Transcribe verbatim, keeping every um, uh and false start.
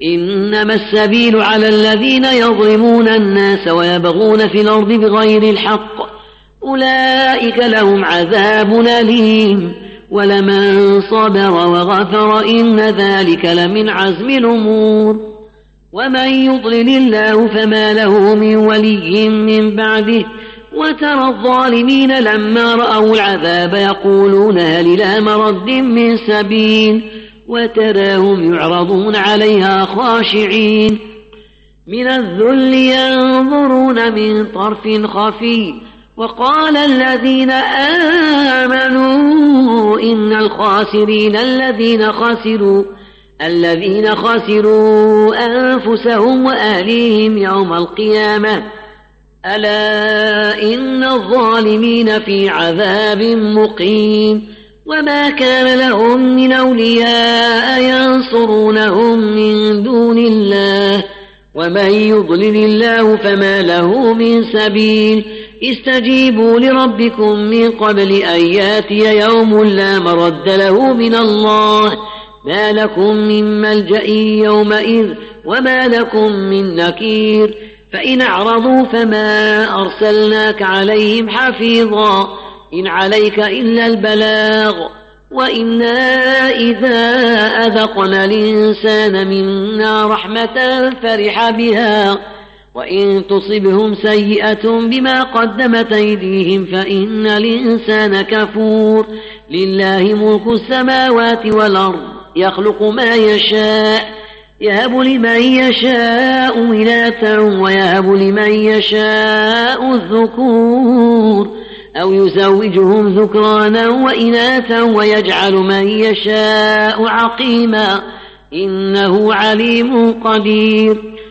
إنما السبيل على الذين يظلمون الناس ويبغون في الأرض بغير الحق أولئك لهم عذاب أليم ولمن صبر وغفر إن ذلك لمن عزم الأمور ومن يضلل الله فما له من ولي من بعده وترى الظالمين لما رأوا العذاب يقولون هل إلى مرد من سبيل وتراهم يعرضون عليها خاشعين من الذل ينظرون من طرف خفي وقال الذين آمنوا إن الخاسرين الذين خسروا الذين خسروا أنفسهم وأهليهم يوم القيامة ألا إن الظالمين في عذاب مقيم وما كان لهم من أولياء ينصرونهم من دون الله ومن يضلل الله فما له من سبيل استجيبوا لربكم من قبل أن ياتي يوم لا مرد له من الله ما لكم من ملجأ يومئذ وما لكم من نكير فإن أعرضوا فما أرسلناك عليهم حفيظا إن عليك إلا البلاغ وإنا إذا أذقنا الإنسان منا رحمة فرح بها وإن تصبهم سيئة بما قدمت أيديهم فإن الإنسان كفور لله ملك السماوات والأرض يخلق ما يشاء يهب لمن يشاء إناثا ويهب لمن يشاء الذكور أو يزوجهم ذكرانا وإناثا ويجعل من يشاء عقيما إنه عليم قدير